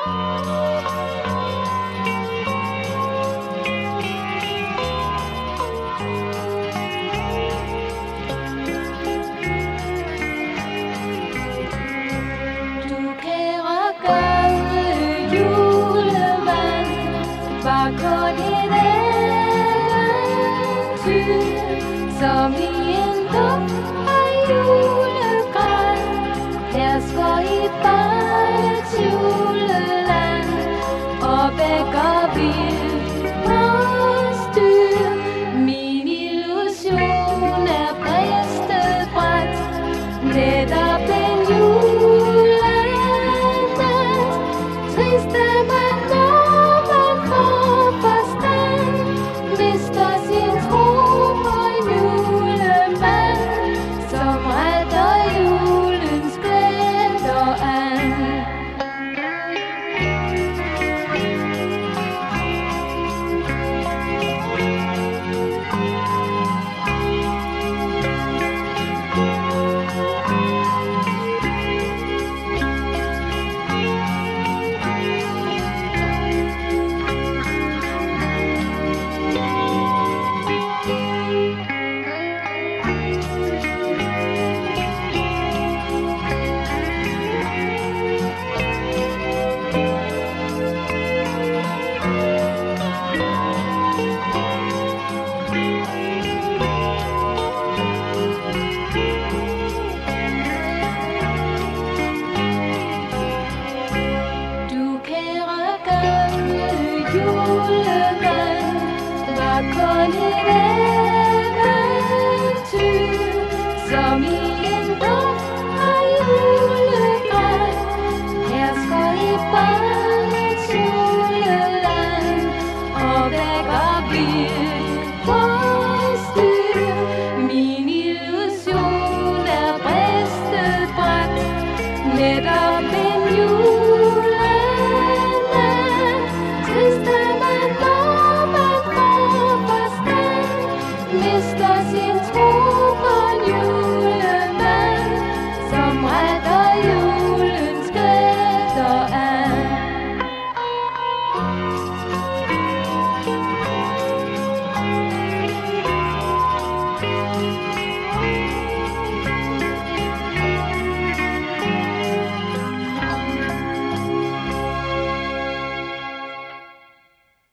Var kun et eventyr, som i en duft af julegran, hersker i barnets juleland, og vækker vildt vores dyr. Min illusion er bristet bræt, netop en julenat. Trist er man, når man får forstand, mister sin tro på en julemand, som retter julens glæder an. Julegran var kun et eventyr, som i en duft af julegran, hersker i barnets juleland, og vækker vildt vores dyr. Min illusion er bristet bræt, netop